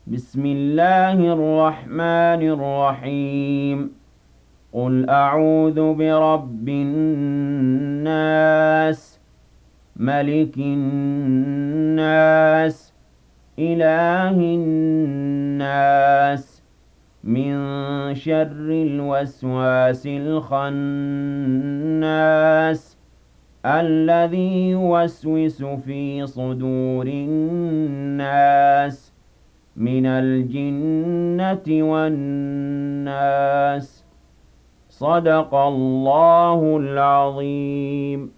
بسم الله الرحمن الرحيم قل أعوذ برب الناس ملك الناس إله الناس من شر الوسواس الخناس الذي يوسوس في صدور الناس من الجنة والناس. صدق الله العظيم.